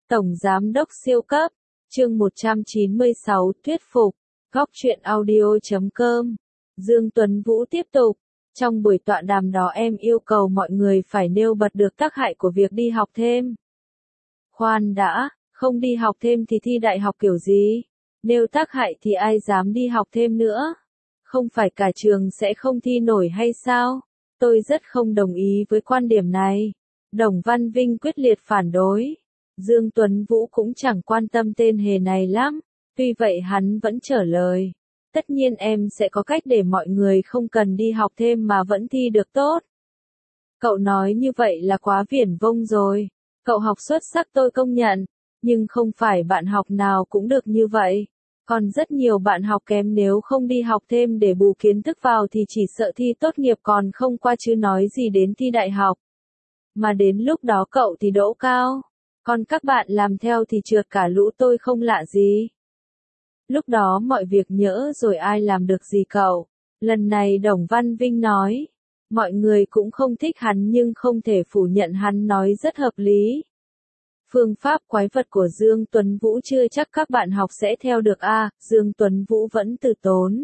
Tổng Giám đốc siêu cấp, chương 196, thuyết phục, góc truyện audio.com. Dương Tuấn Vũ tiếp tục, trong buổi tọa đàm đó em yêu cầu mọi người phải nêu bật được tác hại của việc đi học thêm. Khoan đã, không đi học thêm thì thi đại học kiểu gì? Nêu tác hại thì ai dám đi học thêm nữa? Không phải cả trường sẽ không thi nổi hay sao? Tôi rất không đồng ý với quan điểm này. Đồng Văn Vinh quyết liệt phản đối. Dương Tuấn Vũ cũng chẳng quan tâm tên hề này lắm, tuy vậy hắn vẫn trả lời. Tất nhiên em sẽ có cách để mọi người không cần đi học thêm mà vẫn thi được tốt. Cậu nói như vậy là quá viển vông rồi. Cậu học xuất sắc tôi công nhận, nhưng không phải bạn học nào cũng được như vậy. Còn rất nhiều bạn học kém nếu không đi học thêm để bù kiến thức vào thì chỉ sợ thi tốt nghiệp còn không qua chứ nói gì đến thi đại học. Mà đến lúc đó cậu thì đỗ cao, còn các bạn làm theo thì trượt cả lũ tôi không lạ gì. Lúc đó mọi việc nhỡ rồi ai làm được gì cậu. Lần này Đồng Văn Vinh nói, mọi người cũng không thích hắn nhưng không thể phủ nhận hắn nói rất hợp lý. Phương pháp quái vật của Dương Tuấn Vũ chưa chắc các bạn học sẽ theo được Dương Tuấn Vũ vẫn từ tốn.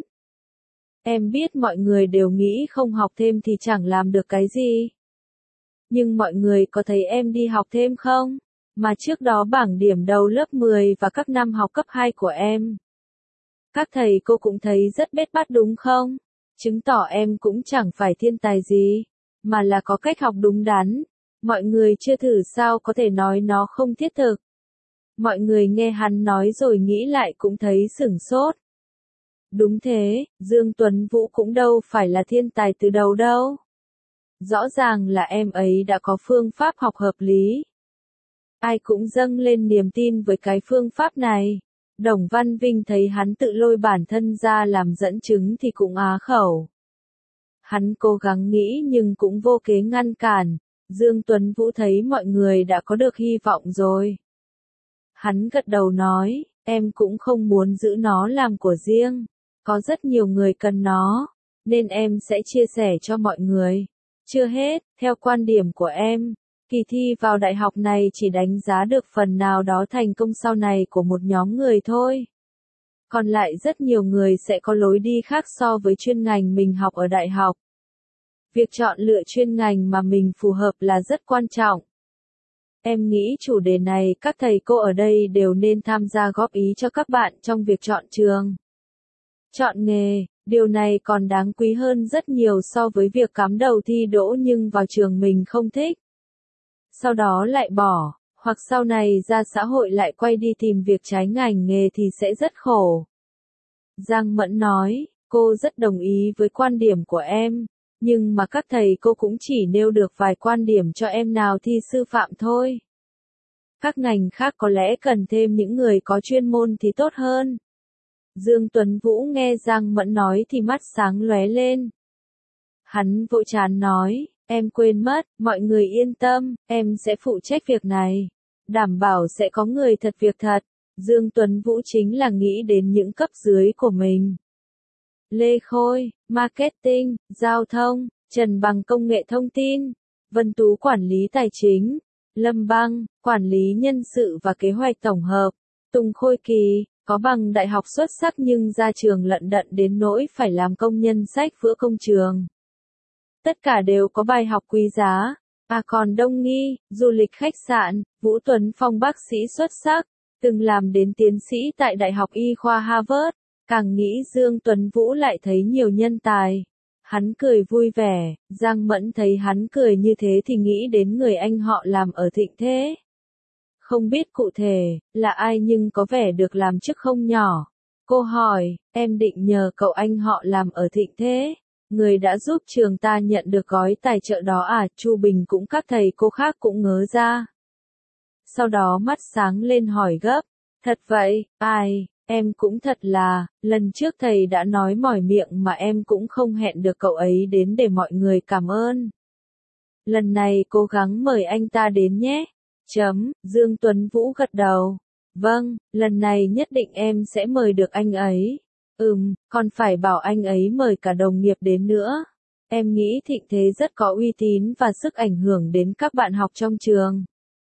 Em biết mọi người đều nghĩ không học thêm thì chẳng làm được cái gì. Nhưng mọi người có thấy em đi học thêm không? Mà trước đó bảng điểm đầu lớp 10 và các năm học cấp 2 của em. Các thầy cô cũng thấy rất bết bát đúng không? Chứng tỏ em cũng chẳng phải thiên tài gì, mà là có cách học đúng đắn. Mọi người chưa thử sao có thể nói nó không thiết thực. Mọi người nghe hắn nói rồi nghĩ lại cũng thấy sửng sốt. Đúng thế, Dương Tuấn Vũ cũng đâu phải là thiên tài từ đầu đâu. Rõ ràng là em ấy đã có phương pháp học hợp lý. Ai cũng dâng lên niềm tin với cái phương pháp này. Đồng Văn Vinh thấy hắn tự lôi bản thân ra làm dẫn chứng thì cũng á khẩu. Hắn cố gắng nghĩ nhưng cũng vô kế ngăn cản. Dương Tuấn Vũ thấy mọi người đã có được hy vọng rồi. Hắn gật đầu nói, em cũng không muốn giữ nó làm của riêng. Có rất nhiều người cần nó, nên em sẽ chia sẻ cho mọi người. Chưa hết, theo quan điểm của em, kỳ thi vào đại học này chỉ đánh giá được phần nào đó thành công sau này của một nhóm người thôi. Còn lại rất nhiều người sẽ có lối đi khác so với chuyên ngành mình học ở đại học. Việc chọn lựa chuyên ngành mà mình phù hợp là rất quan trọng. Em nghĩ chủ đề này các thầy cô ở đây đều nên tham gia góp ý cho các bạn trong việc chọn trường. Chọn nghề, điều này còn đáng quý hơn rất nhiều so với việc cắm đầu thi đỗ nhưng vào trường mình không thích. Sau đó lại bỏ, hoặc sau này ra xã hội lại quay đi tìm việc trái ngành nghề thì sẽ rất khổ. Giang Mẫn nói, cô rất đồng ý với quan điểm của em, nhưng mà các thầy cô cũng chỉ nêu được vài quan điểm cho em nào thi sư phạm thôi. Các ngành khác có lẽ cần thêm những người có chuyên môn thì tốt hơn. Dương Tuấn Vũ nghe Giang Mẫn nói thì mắt sáng lóe lên. Hắn vội chán nói, em quên mất, mọi người yên tâm, em sẽ phụ trách việc này. Đảm bảo sẽ có người thật việc thật. Dương Tuấn Vũ chính là nghĩ đến những cấp dưới của mình. Lê Khôi, Marketing, Giao thông, Trần Bằng Công nghệ thông tin, Vân Tú Quản lý tài chính, Lâm Băng, Quản lý nhân sự và kế hoạch tổng hợp, Tùng Khôi Kỳ, có bằng đại học xuất sắc nhưng ra trường lận đận đến nỗi phải làm công nhân sách vữa công trường. Tất cả đều có bài học quý giá. Còn Đông Nghi, du lịch khách sạn, Vũ Tuấn Phong bác sĩ xuất sắc, từng làm đến tiến sĩ tại Đại học Y khoa Harvard. Càng nghĩ Dương Tuấn Vũ lại thấy nhiều nhân tài. Hắn cười vui vẻ, Giang Mẫn thấy hắn cười như thế thì nghĩ đến người anh họ làm ở Thịnh Thế. Không biết cụ thể là ai nhưng có vẻ được làm chức không nhỏ. Cô hỏi, em định nhờ cậu anh họ làm ở Thịnh Thế, người đã giúp trường ta nhận được gói tài trợ đó Chu Bình cũng các thầy cô khác cũng ngớ ra. Sau đó mắt sáng lên hỏi gấp, thật vậy, ai? Em cũng thật là, lần trước thầy đã nói mỏi miệng mà em cũng không hẹn được cậu ấy đến để mọi người cảm ơn. Lần này cố gắng mời anh ta đến nhé. Dương Tuấn Vũ gật đầu. Vâng, lần này nhất định em sẽ mời được anh ấy. Còn phải bảo anh ấy mời cả đồng nghiệp đến nữa. Em nghĩ Thịnh Thế rất có uy tín và sức ảnh hưởng đến các bạn học trong trường.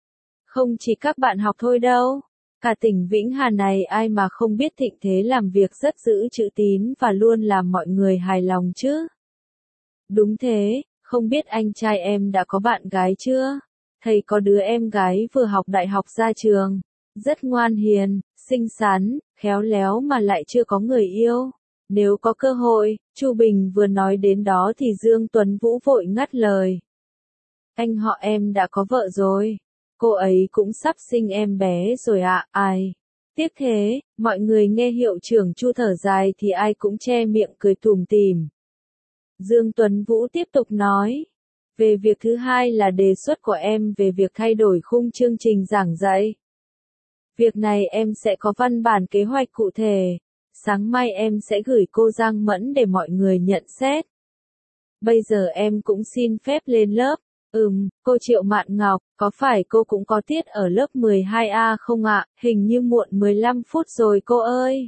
Không chỉ các bạn học thôi đâu. Cả tỉnh Vĩnh Hà này ai mà không biết Thịnh Thế làm việc rất giữ chữ tín và luôn làm mọi người hài lòng chứ. Đúng thế, không biết anh trai em đã có bạn gái chưa? Thầy có đứa em gái vừa học đại học ra trường. Rất ngoan hiền, xinh xắn, khéo léo mà lại chưa có người yêu. Nếu có cơ hội, Chu Bình vừa nói đến đó thì Dương Tuấn Vũ vội ngắt lời. Anh họ em đã có vợ rồi. Cô ấy cũng sắp sinh em bé rồi ạ. Ai? Tiếc thế, mọi người nghe hiệu trưởng Chu thở dài thì ai cũng che miệng cười tủm tỉm. Dương Tuấn Vũ tiếp tục nói. Về việc thứ hai là đề xuất của em về việc thay đổi khung chương trình giảng dạy. Việc này em sẽ có văn bản kế hoạch cụ thể. Sáng mai em sẽ gửi cô Giang Mẫn để mọi người nhận xét. Bây giờ em cũng xin phép lên lớp. Cô Triệu Mạn Ngọc, có phải cô cũng có tiết ở lớp 12A không ạ? Hình như muộn 15 phút rồi cô ơi.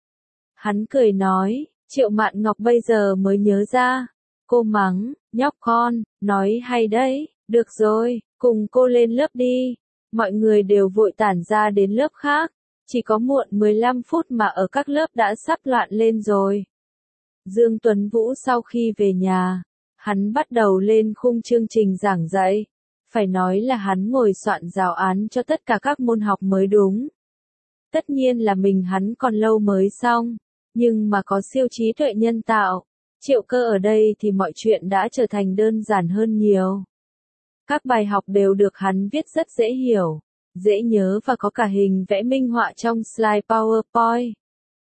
Hắn cười nói, Triệu Mạn Ngọc bây giờ mới nhớ ra. Cô mắng, nhóc con, nói hay đấy, được rồi, cùng cô lên lớp đi. Mọi người đều vội tản ra đến lớp khác. Chỉ có muộn 15 phút mà ở các lớp đã sắp loạn lên rồi. Dương Tuấn Vũ sau khi về nhà, hắn bắt đầu lên khung chương trình giảng dạy. Phải nói là hắn ngồi soạn giáo án cho tất cả các môn học mới đúng. Tất nhiên là mình hắn còn lâu mới xong, nhưng mà có siêu trí tuệ nhân tạo, Triệu Cơ ở đây thì mọi chuyện đã trở thành đơn giản hơn nhiều. Các bài học đều được hắn viết rất dễ hiểu, dễ nhớ và có cả hình vẽ minh họa trong slide PowerPoint.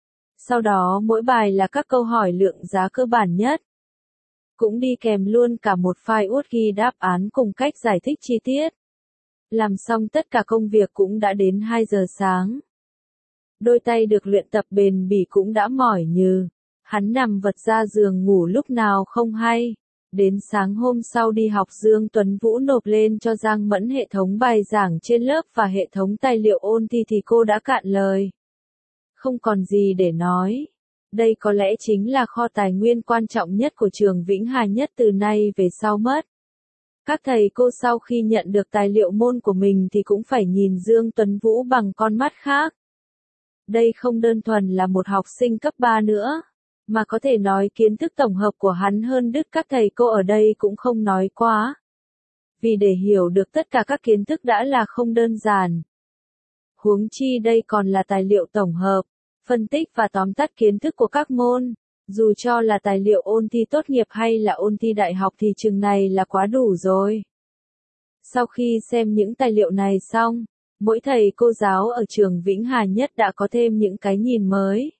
Sau đó mỗi bài là các câu hỏi lượng giá cơ bản nhất. Cũng đi kèm luôn cả một file Word ghi đáp án cùng cách giải thích chi tiết. Làm xong tất cả công việc cũng đã đến 2 giờ sáng. Đôi tay được luyện tập bền bỉ cũng đã mỏi nhừ. Hắn nằm vật ra giường ngủ lúc nào không hay. Đến sáng hôm sau đi học Dương Tuấn Vũ nộp lên cho Giang Mẫn hệ thống bài giảng trên lớp và hệ thống tài liệu ôn thi thì cô đã cạn lời. Không còn gì để nói. Đây có lẽ chính là kho tài nguyên quan trọng nhất của trường Vĩnh Hà nhất từ nay về sau mất. Các thầy cô sau khi nhận được tài liệu môn của mình thì cũng phải nhìn Dương Tuấn Vũ bằng con mắt khác. Đây không đơn thuần là một học sinh cấp 3 nữa, mà có thể nói kiến thức tổng hợp của hắn hơn đứt các thầy cô ở đây cũng không nói quá. Vì để hiểu được tất cả các kiến thức đã là không đơn giản. Huống chi đây còn là tài liệu tổng hợp, phân tích và tóm tắt kiến thức của các môn. Dù cho là tài liệu ôn thi tốt nghiệp hay là ôn thi đại học thì chừng này là quá đủ rồi. Sau khi xem những tài liệu này xong, mỗi thầy cô giáo ở trường Vĩnh Hà nhất đã có thêm những cái nhìn mới.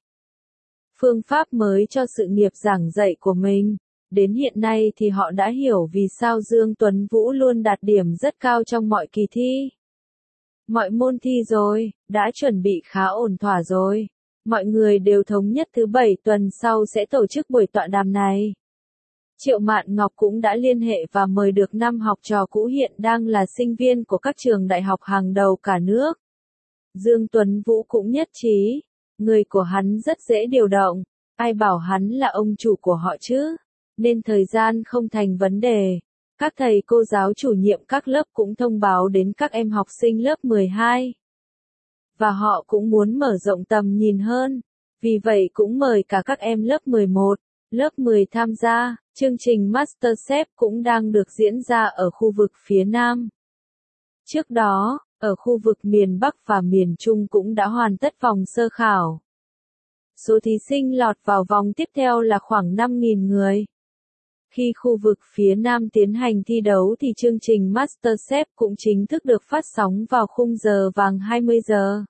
Phương pháp mới cho sự nghiệp giảng dạy của mình. Đến hiện nay thì họ đã hiểu vì sao Dương Tuấn Vũ luôn đạt điểm rất cao trong mọi kỳ thi. Mọi môn thi rồi, đã chuẩn bị khá ổn thỏa rồi. Mọi người đều thống nhất thứ 7 tuần sau sẽ tổ chức buổi tọa đàm này. Triệu Mạn Ngọc cũng đã liên hệ và mời được 5 học trò cũ hiện đang là sinh viên của các trường đại học hàng đầu cả nước. Dương Tuấn Vũ cũng nhất trí, người của hắn rất dễ điều động, ai bảo hắn là ông chủ của họ chứ, nên thời gian không thành vấn đề. Các thầy cô giáo chủ nhiệm các lớp cũng thông báo đến các em học sinh lớp 12. Và họ cũng muốn mở rộng tầm nhìn hơn, vì vậy cũng mời cả các em lớp 11, lớp 10 tham gia. Chương trình MasterChef cũng đang được diễn ra ở khu vực phía Nam. Trước đó, ở khu vực miền Bắc và miền Trung cũng đã hoàn tất vòng sơ khảo. Số thí sinh lọt vào vòng tiếp theo là khoảng 5.000 người. Khi khu vực phía Nam tiến hành thi đấu thì chương trình MasterChef cũng chính thức được phát sóng vào khung giờ vàng 20 giờ.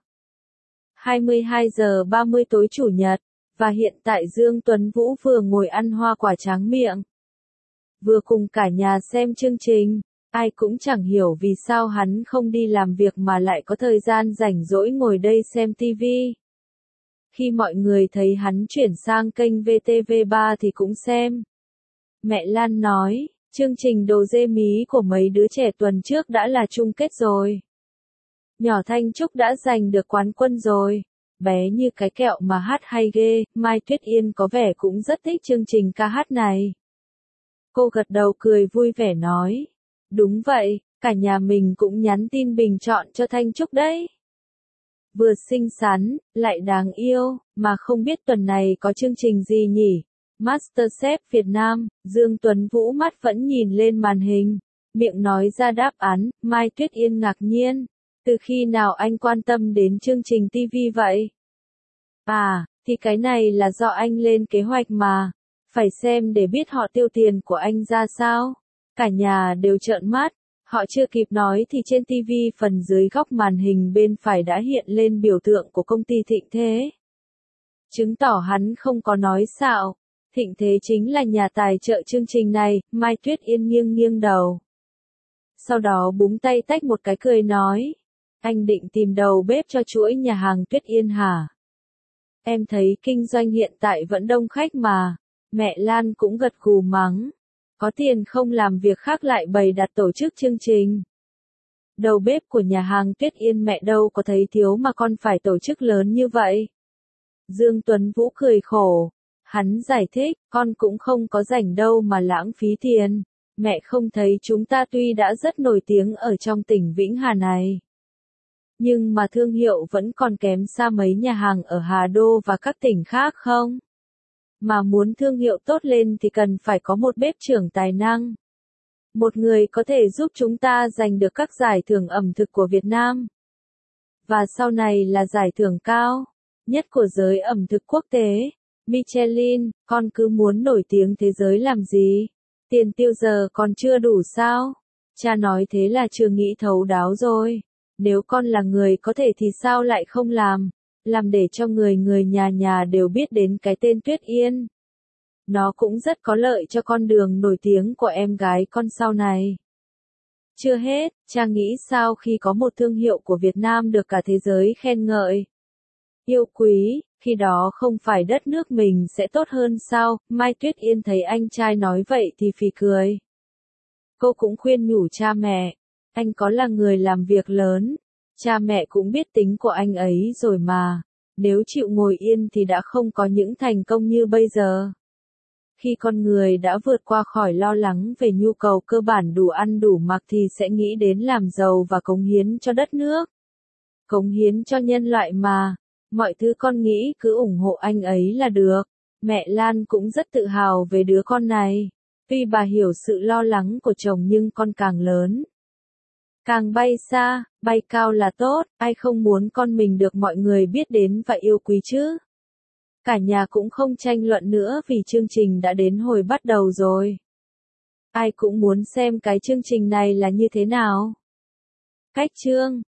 22 giờ 30 tối Chủ nhật. Và hiện tại Dương Tuấn Vũ vừa ngồi ăn hoa quả tráng miệng. Vừa cùng cả nhà xem chương trình. Ai cũng chẳng hiểu vì sao hắn không đi làm việc mà lại có thời gian rảnh rỗi ngồi đây xem TV. Khi mọi người thấy hắn chuyển sang kênh VTV3 thì cũng xem. Mẹ Lan nói, chương trình đồ dê mí của mấy đứa trẻ tuần trước đã là chung kết rồi. Nhỏ Thanh Trúc đã giành được quán quân rồi. Bé như cái kẹo mà hát hay ghê, Mai Tuyết Yên có vẻ cũng rất thích chương trình ca hát này. Cô gật đầu cười vui vẻ nói. Đúng vậy, Cả nhà mình cũng nhắn tin bình chọn cho Thanh Trúc đấy. Vừa xinh xắn, lại đáng yêu, mà không biết tuần này có chương trình gì nhỉ? MasterChef Việt Nam, Dương Tuấn Vũ mắt vẫn nhìn lên màn hình, miệng nói ra đáp án, Mai Tuyết Yên ngạc nhiên. Từ khi nào anh quan tâm đến chương trình TV vậy? À, thì cái này là do anh lên kế hoạch mà. Phải xem để biết họ tiêu tiền của anh ra sao. Cả nhà đều trợn mắt. Họ chưa kịp nói thì trên TV phần dưới góc màn hình bên phải đã hiện lên biểu tượng của công ty Thịnh Thế. Chứng tỏ hắn không có nói xạo. Thịnh Thế chính là nhà tài trợ chương trình này, Mai Tuyết Yên nghiêng nghiêng đầu. Sau đó búng tay tách một cái cười nói. Anh định tìm đầu bếp cho chuỗi nhà hàng Tuyết Yên hả? Em thấy kinh doanh hiện tại vẫn đông khách mà. Mẹ Lan cũng gật gù mắng. Có tiền không làm việc khác lại bày đặt tổ chức chương trình. Đầu bếp của nhà hàng Tuyết Yên mẹ đâu có thấy thiếu mà con phải tổ chức lớn như vậy. Dương Tuấn Vũ cười khổ. Hắn giải thích, con cũng không có rảnh đâu mà lãng phí tiền. Mẹ không thấy chúng ta tuy đã rất nổi tiếng ở trong tỉnh Vĩnh Hà này. Nhưng mà thương hiệu vẫn còn kém xa mấy nhà hàng ở Hà Đô và các tỉnh khác không? Mà muốn thương hiệu tốt lên thì cần phải có một bếp trưởng tài năng. Một người có thể giúp chúng ta giành được các giải thưởng ẩm thực của Việt Nam. Và sau này là giải thưởng cao nhất của giới ẩm thực quốc tế. Michelin, con cứ muốn nổi tiếng thế giới làm gì? Tiền tiêu giờ còn chưa đủ sao? Cha nói thế là chưa nghĩ thấu đáo rồi. Nếu con là người có thể thì sao lại không làm? Làm để cho người nhà đều biết đến cái tên Tuyết Yên. Nó cũng rất có lợi cho con đường nổi tiếng của em gái con sau này. Chưa hết, cha nghĩ sao khi có một thương hiệu của Việt Nam được cả thế giới khen ngợi. Yêu quý, khi đó không phải đất nước mình sẽ tốt hơn sao? Mai Tuyết Yên thấy anh trai nói vậy thì phì cười. Cô cũng khuyên nhủ cha mẹ. Anh có là người làm việc lớn. Cha mẹ cũng biết tính của anh ấy rồi mà. Nếu chịu ngồi yên thì đã không có những thành công như bây giờ. Khi con người đã vượt qua khỏi lo lắng về nhu cầu cơ bản đủ ăn đủ mặc thì sẽ nghĩ đến làm giàu và cống hiến cho đất nước. Cống hiến cho nhân loại mà. Mọi thứ con nghĩ cứ ủng hộ anh ấy là được. Mẹ Lan cũng rất tự hào về đứa con này. Tuy bà hiểu sự lo lắng của chồng nhưng con càng lớn. Càng bay xa, bay cao là tốt, ai không muốn con mình được mọi người biết đến và yêu quý chứ. Cả nhà cũng không tranh luận nữa vì chương trình đã đến hồi bắt đầu rồi. Ai cũng muốn xem cái chương trình này là như thế nào. Cách chương